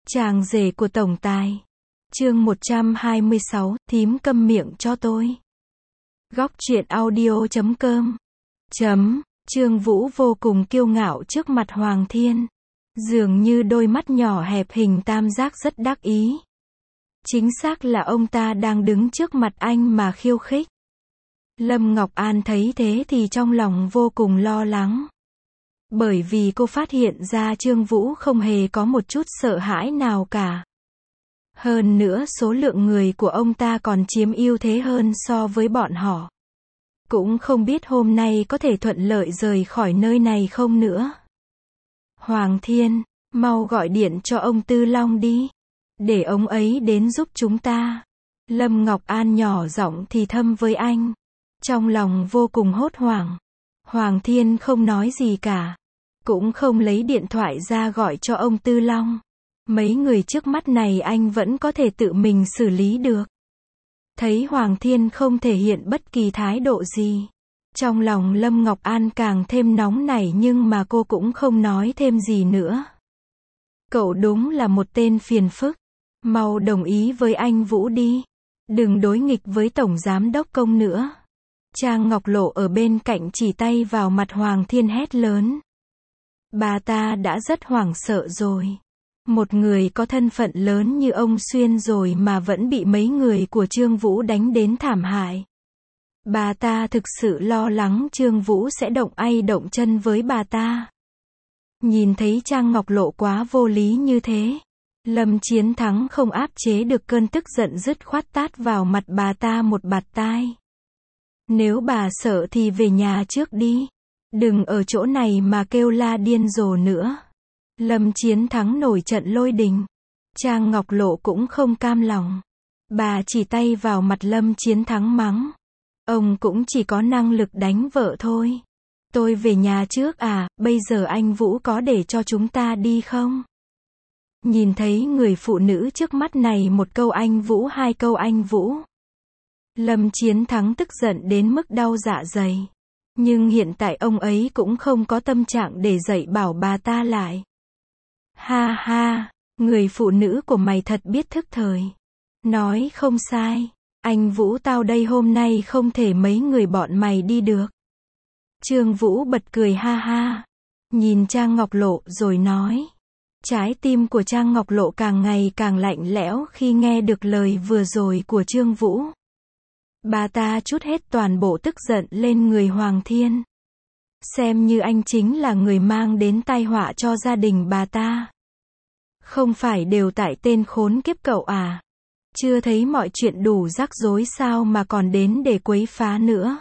Chàng rể của tổng tài. Chương 126, thím câm miệng cho tôi. Góc truyện audio.com. Trương Vũ vô cùng kiêu ngạo trước mặt Hoàng Thiên. Dường như đôi mắt nhỏ hẹp hình tam giác rất đắc ý. Chính xác là ông ta đang đứng trước mặt anh mà khiêu khích. Lâm Ngọc An thấy thế thì trong lòng vô cùng lo lắng. Bởi vì cô phát hiện ra Trương Vũ không hề có một chút sợ hãi nào cả. Hơn nữa số lượng người của ông ta còn chiếm ưu thế hơn so với bọn họ. Cũng không biết hôm nay có thể thuận lợi rời khỏi nơi này không nữa. Hoàng Thiên, mau gọi điện cho ông Tư Long đi. Để ông ấy đến giúp chúng ta. Lâm Ngọc An nhỏ giọng thì thầm với anh. Trong lòng vô cùng hốt hoảng. Hoàng Thiên không nói gì cả. Cũng không lấy điện thoại ra gọi cho ông Tư Long. Mấy người trước mắt này anh vẫn có thể tự mình xử lý được. Thấy Hoàng Thiên không thể hiện bất kỳ thái độ gì. Trong lòng Lâm Ngọc An càng thêm nóng nảy nhưng mà cô cũng không nói thêm gì nữa. Cậu đúng là một tên phiền phức. Mau đồng ý với anh Vũ đi. Đừng đối nghịch với Tổng Giám Đốc Công nữa. Trang Ngọc Lộ ở bên cạnh chỉ tay vào mặt Hoàng Thiên hét lớn. Bà ta đã rất hoảng sợ rồi. Một người có thân phận lớn như ông Xuyên rồi mà vẫn bị mấy người của Trương Vũ đánh đến thảm hại. Bà ta thực sự lo lắng Trương Vũ sẽ động tay động chân với bà ta. Nhìn thấy Trang Ngọc Lộ quá vô lý như thế. Lâm Chiến Thắng không áp chế được cơn tức giận dứt khoát tát vào mặt bà ta một bạt tai. Nếu bà sợ thì về nhà trước đi. Đừng ở chỗ này mà kêu la điên rồ nữa. Lâm Chiến Thắng nổi trận lôi đình. Trang Ngọc Lộ cũng không cam lòng. Bà chỉ tay vào mặt Lâm Chiến Thắng mắng. Ông cũng chỉ có năng lực đánh vợ thôi. Tôi về nhà trước à, bây giờ anh Vũ có để cho chúng ta đi không? Nhìn thấy người phụ nữ trước mắt này một câu anh Vũ hai câu anh Vũ. Lâm Chiến Thắng tức giận đến mức đau dạ dày. Nhưng hiện tại ông ấy cũng không có tâm trạng để dạy bảo bà ta lại. Ha ha, người phụ nữ của mày thật biết thức thời. Nói không sai, anh Vũ tao đây hôm nay không thể mấy người bọn mày đi được. Trương Vũ bật cười ha ha. Nhìn Trang Ngọc Lộ rồi nói. Trái tim của Trang Ngọc Lộ càng ngày càng lạnh lẽo khi nghe được lời vừa rồi của Trương Vũ. Bà ta trút hết toàn bộ tức giận lên người Hoàng Thiên. Xem như anh chính là người mang đến tai họa cho gia đình bà ta. Không phải đều tại tên khốn kiếp cậu à? Chưa thấy mọi chuyện đủ rắc rối sao mà còn đến để quấy phá nữa?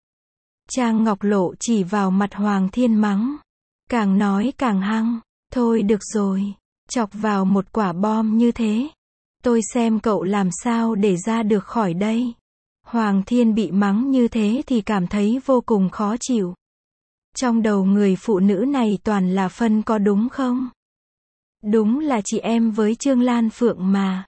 Trang Ngọc Lộ chỉ vào mặt Hoàng Thiên mắng. Càng nói càng hăng. Thôi được rồi. Chọc vào một quả bom như thế. Tôi xem cậu làm sao để ra được khỏi đây. Hoàng Thiên bị mắng như thế thì cảm thấy vô cùng khó chịu. Trong đầu người phụ nữ này toàn là phân có đúng không? Đúng là chị em với Trương Lan Phượng mà.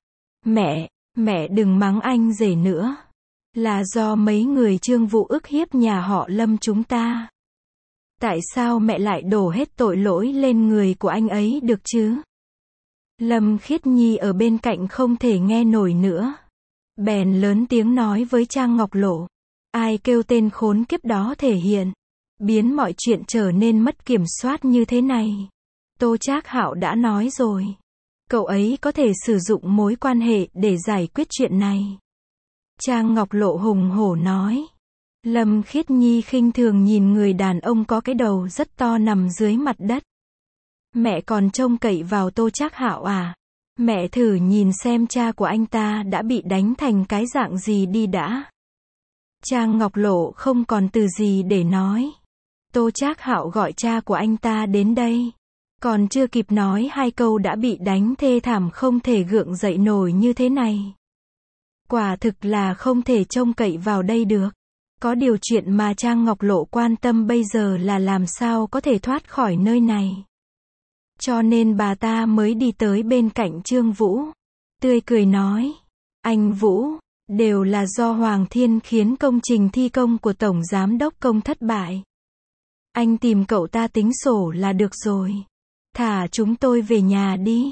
Mẹ đừng mắng anh rể nữa. Là do mấy người Trương Vũ ức hiếp nhà họ Lâm chúng ta. Tại sao mẹ lại đổ hết tội lỗi lên người của anh ấy được chứ? Lâm Khiết Nhi ở bên cạnh không thể nghe nổi nữa. Bèn lớn tiếng nói với Trang Ngọc Lộ. Ai kêu tên khốn kiếp đó thể hiện. Biến mọi chuyện trở nên mất kiểm soát như thế này. Tô Trác Hạo đã nói rồi. Cậu ấy có thể sử dụng mối quan hệ để giải quyết chuyện này. Trang Ngọc Lộ hùng hổ nói. Lâm Khiết Nhi khinh thường nhìn người đàn ông có cái đầu rất to nằm dưới mặt đất. Mẹ còn trông cậy vào Tô Trác Hạo à? Mẹ thử nhìn xem cha của anh ta đã bị đánh thành cái dạng gì đi đã. Trang Ngọc Lộ không còn từ gì để nói. Tô Trác Hạo gọi cha của anh ta đến đây. Còn chưa kịp nói hai câu đã bị đánh thê thảm không thể gượng dậy nổi như thế này. Quả thực là không thể trông cậy vào đây được. Có điều chuyện mà Trang Ngọc Lộ quan tâm bây giờ là làm sao có thể thoát khỏi nơi này. Cho nên bà ta mới đi tới bên cạnh Trương Vũ. Tươi cười nói. Anh Vũ, đều là do Hoàng Thiên khiến công trình thi công của Tổng Giám Đốc Công thất bại. Anh tìm cậu ta tính sổ là được rồi. Thả chúng tôi về nhà đi.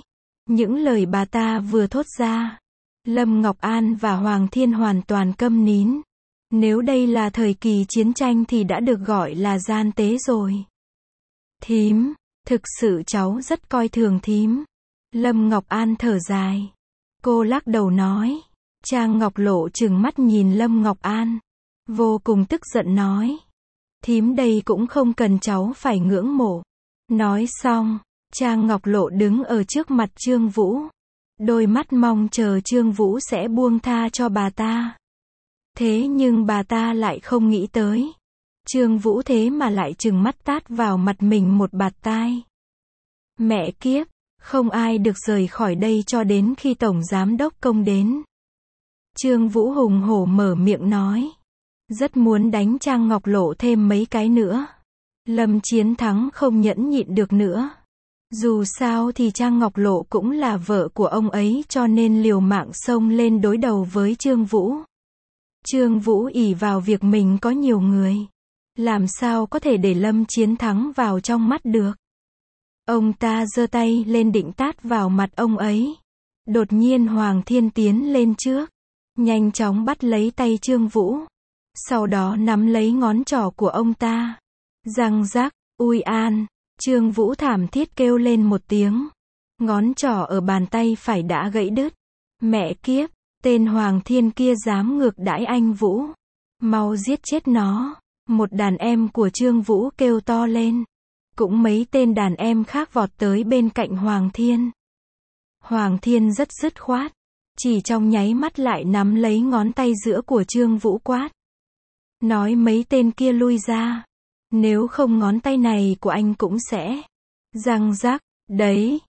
Những lời bà ta vừa thốt ra, Lâm Ngọc An và Hoàng Thiên hoàn toàn câm nín. Nếu đây là thời kỳ chiến tranh thì đã được gọi là gian tế rồi. Thím, thực sự cháu rất coi thường thím. Lâm Ngọc An thở dài. Cô lắc đầu nói. Trang Ngọc Lộ trừng mắt nhìn Lâm Ngọc An, vô cùng tức giận nói. Thím đây cũng không cần cháu phải ngưỡng mộ. Nói xong, Trang Ngọc Lộ đứng ở trước mặt Trương Vũ. Đôi mắt mong chờ Trương Vũ sẽ buông tha cho bà ta. Thế nhưng bà ta lại không nghĩ tới. Trương Vũ thế mà lại trừng mắt tát vào mặt mình một bạt tai. Mẹ kiếp, không ai được rời khỏi đây cho đến khi Tổng Giám Đốc Công đến. Trương Vũ hùng hổ mở miệng nói. Rất muốn đánh Trang Ngọc Lộ thêm mấy cái nữa. Lâm Chiến Thắng không nhẫn nhịn được nữa. Dù sao thì Trang Ngọc Lộ cũng là vợ của ông ấy cho nên liều mạng xông lên đối đầu với Trương Vũ. Trương Vũ ỷ vào việc mình có nhiều người. Làm sao có thể để Lâm Chiến Thắng vào trong mắt được. Ông ta giơ tay lên định tát vào mặt ông ấy. Đột nhiên Hoàng Thiên tiến lên trước. Nhanh chóng bắt lấy tay Trương Vũ. Sau đó nắm lấy ngón trỏ của ông ta. Răng rắc, ui an. Trương Vũ thảm thiết kêu lên một tiếng. Ngón trỏ ở bàn tay phải đã gãy đứt. Mẹ kiếp, tên Hoàng Thiên kia dám ngược đãi anh Vũ. Mau giết chết nó. Một đàn em của Trương Vũ kêu to lên. Cũng mấy tên đàn em khác vọt tới bên cạnh Hoàng Thiên. Hoàng Thiên rất dứt khoát. Chỉ trong nháy mắt lại nắm lấy ngón tay giữa của Trương Vũ quát. Nói mấy tên kia lui ra. Nếu không ngón tay này của anh cũng sẽ. Răng rắc, đấy,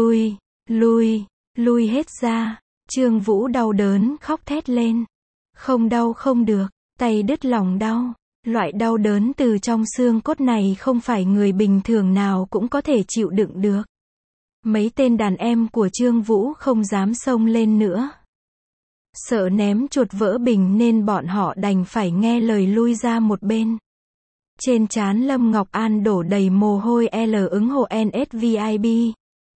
lui hết ra. Trương Vũ đau đớn khóc thét lên. Không đau không được, tay đứt lòng đau. Loại đau đớn từ trong xương cốt này không phải người bình thường nào cũng có thể chịu đựng được. Mấy tên đàn em của Trương Vũ không dám xông lên nữa. Sợ ném chuột vỡ bình nên bọn họ đành phải nghe lời lui ra một bên. Trên trán Lâm Ngọc An đổ đầy mồ hôi ứng hộ NSVIP.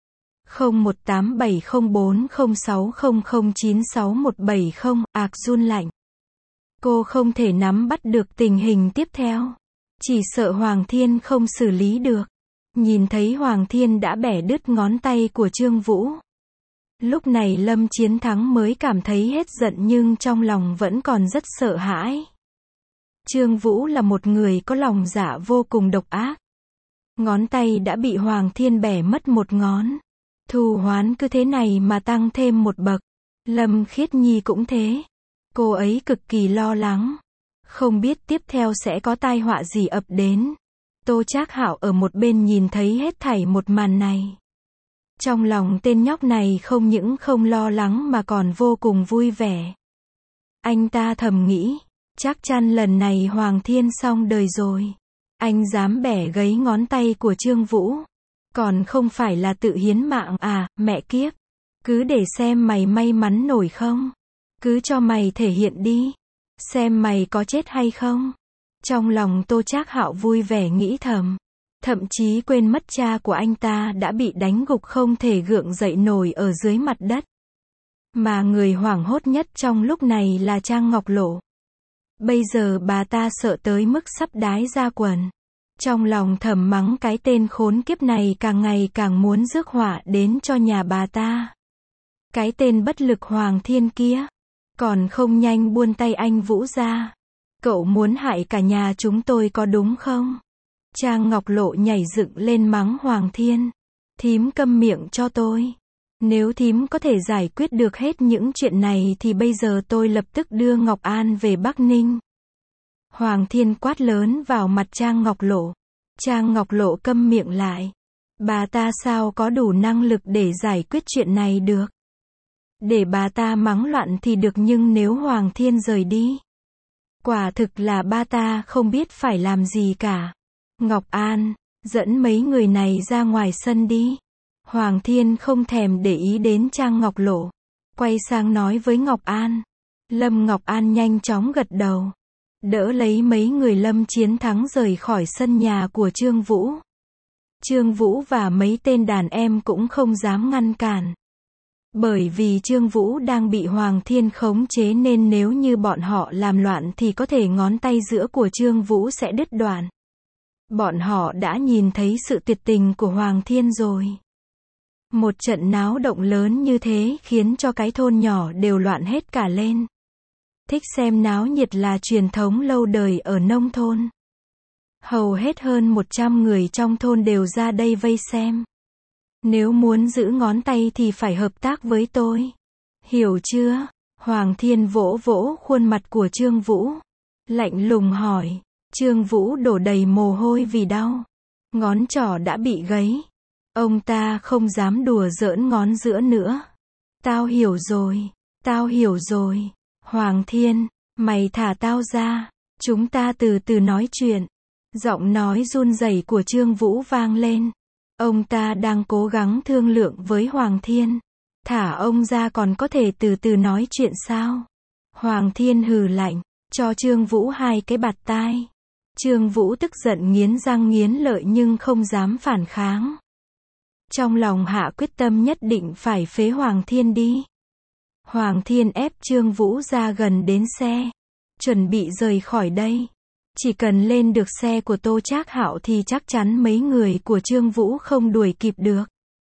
0187040600961170, ạc run lạnh. Cô không thể nắm bắt được tình hình tiếp theo. Chỉ sợ Hoàng Thiên không xử lý được. Nhìn thấy Hoàng Thiên đã bẻ đứt ngón tay của Trương Vũ. Lúc này Lâm Chiến Thắng mới cảm thấy hết giận nhưng trong lòng vẫn còn rất sợ hãi. Trương Vũ là một người có lòng dạ vô cùng độc ác. Ngón tay đã bị Hoàng Thiên bẻ mất một ngón. Thù oán cứ thế này mà tăng thêm một bậc. Lâm Khiết Nhi cũng thế. Cô ấy cực kỳ lo lắng. Không biết tiếp theo sẽ có tai họa gì ập đến. Tô Trác Hạo ở một bên nhìn thấy hết thảy một màn này. Trong lòng tên nhóc này không những không lo lắng mà còn vô cùng vui vẻ. Anh ta thầm nghĩ. Chắc chắn lần này Hoàng Thiên xong đời rồi. Anh dám bẻ gãy ngón tay của Trương Vũ. Còn không phải là tự hiến mạng à, mẹ kiếp. Cứ để xem mày may mắn nổi không. Cứ cho mày thể hiện đi. Xem mày có chết hay không. Trong lòng Tô Trác Hạo vui vẻ nghĩ thầm. Thậm chí quên mất cha của anh ta đã bị đánh gục không thể gượng dậy nổi ở dưới mặt đất. Mà người hoảng hốt nhất trong lúc này là Trang Ngọc Lộ. Bây giờ bà ta sợ tới mức sắp đái ra quần. Trong lòng thầm mắng cái tên khốn kiếp này càng ngày càng muốn rước họa đến cho nhà bà ta. Cái tên bất lực Hoàng Thiên kia. Còn không nhanh buông tay anh Vũ ra. Cậu muốn hại cả nhà chúng tôi có đúng không? Trang Ngọc Lộ nhảy dựng lên mắng Hoàng Thiên. Thím câm miệng cho tôi. Nếu thím có thể giải quyết được hết những chuyện này thì bây giờ tôi lập tức đưa Ngọc An về Bắc Ninh. Hoàng Thiên quát lớn vào mặt Trang Ngọc Lộ. Trang Ngọc Lộ câm miệng lại. Bà ta sao có đủ năng lực để giải quyết chuyện này được? Để bà ta mắng loạn thì được nhưng nếu Hoàng Thiên rời đi. Quả thực là bà ta không biết phải làm gì cả. Ngọc An, dẫn mấy người này ra ngoài sân đi. Hoàng Thiên không thèm để ý đến Trang Ngọc Lộ. Quay sang nói với Ngọc An. Lâm Ngọc An nhanh chóng gật đầu. Đỡ lấy mấy người Lâm Chiến Thắng rời khỏi sân nhà của Trương Vũ. Trương Vũ và mấy tên đàn em cũng không dám ngăn cản. Bởi vì Trương Vũ đang bị Hoàng Thiên khống chế nên nếu như bọn họ làm loạn thì có thể ngón tay giữa của Trương Vũ sẽ đứt đoạn. Bọn họ đã nhìn thấy sự tuyệt tình của Hoàng Thiên rồi. Một trận náo động lớn như thế khiến cho cái thôn nhỏ đều loạn hết cả lên. Thích xem náo nhiệt là truyền thống lâu đời ở nông thôn. Hầu hết hơn 100 người trong thôn đều ra đây vây xem. Nếu muốn giữ ngón tay thì phải hợp tác với tôi. Hiểu chưa? Hoàng Thiên vỗ vỗ khuôn mặt của Trương Vũ. Lạnh lùng hỏi. Trương Vũ đổ đầy mồ hôi vì đau. Ngón trỏ đã bị gãy. Ông ta không dám đùa giỡn ngón giữa nữa. Tao hiểu rồi. Tao hiểu rồi. Hoàng Thiên, mày thả tao ra. Chúng ta từ từ nói chuyện. Giọng nói run rẩy của Trương Vũ vang lên. Ông ta đang cố gắng thương lượng với Hoàng Thiên. Thả ông ra còn có thể từ từ nói chuyện sao? Hoàng Thiên hừ lạnh, cho Trương Vũ 2 cái bạt tai. Trương Vũ tức giận nghiến răng nghiến lợi nhưng không dám phản kháng. Trong lòng hạ quyết tâm nhất định phải phế Hoàng Thiên đi. Hoàng Thiên ép Trương Vũ ra gần đến xe. Chuẩn bị rời khỏi đây. Chỉ cần lên được xe của Tô Trác Hạo thì chắc chắn mấy người của Trương Vũ không đuổi kịp được.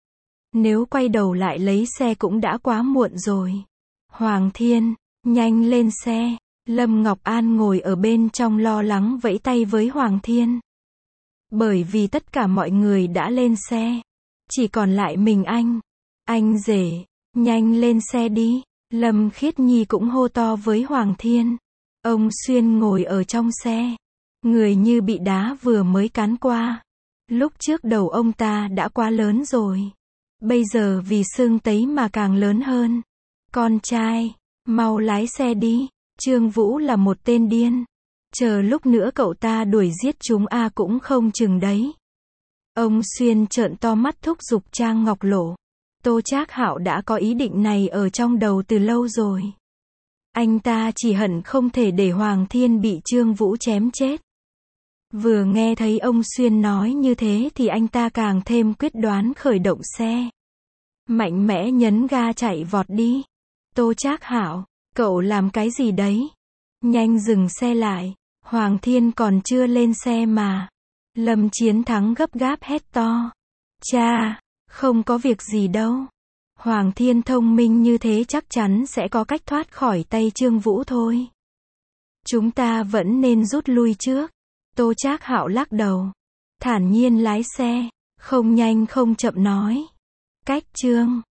Nếu quay đầu lại lấy xe cũng đã quá muộn rồi. Hoàng Thiên, nhanh lên xe. Lâm Ngọc An ngồi ở bên trong lo lắng vẫy tay với Hoàng Thiên. Bởi vì tất cả mọi người đã lên xe. Chỉ còn lại mình anh. Anh rể, nhanh lên xe đi. Lâm Khiết Nhi cũng hô to với Hoàng Thiên. Ông Xuyên ngồi ở trong xe. Người như bị đá vừa mới cán qua. Lúc trước đầu ông ta đã quá lớn rồi. Bây giờ vì sưng tấy mà càng lớn hơn. Con trai, mau lái xe đi. Trương Vũ là một tên điên. Chờ lúc nữa cậu ta đuổi giết chúng cũng không chừng đấy. Ông Xuyên trợn to mắt thúc giục Trang Ngọc Lộ. Tô Trác Hạo đã có ý định này ở trong đầu từ lâu rồi. Anh ta chỉ hận không thể để Hoàng Thiên bị Trương Vũ chém chết. Vừa nghe thấy ông Xuyên nói như thế thì anh ta càng thêm quyết đoán khởi động xe. Mạnh mẽ nhấn ga chạy vọt đi. Tô Trác Hạo, cậu làm cái gì đấy? Nhanh dừng xe lại. Hoàng Thiên còn chưa lên xe mà. Lâm Chiến Thắng gấp gáp hét to. Cha, không có việc gì đâu. Hoàng Thiên thông minh như thế chắc chắn sẽ có cách thoát khỏi tay Trương Vũ thôi. Chúng ta vẫn nên rút lui trước. Tô Trác Hạo lắc đầu. Thản nhiên lái xe. Không nhanh không chậm nói. Cách Trương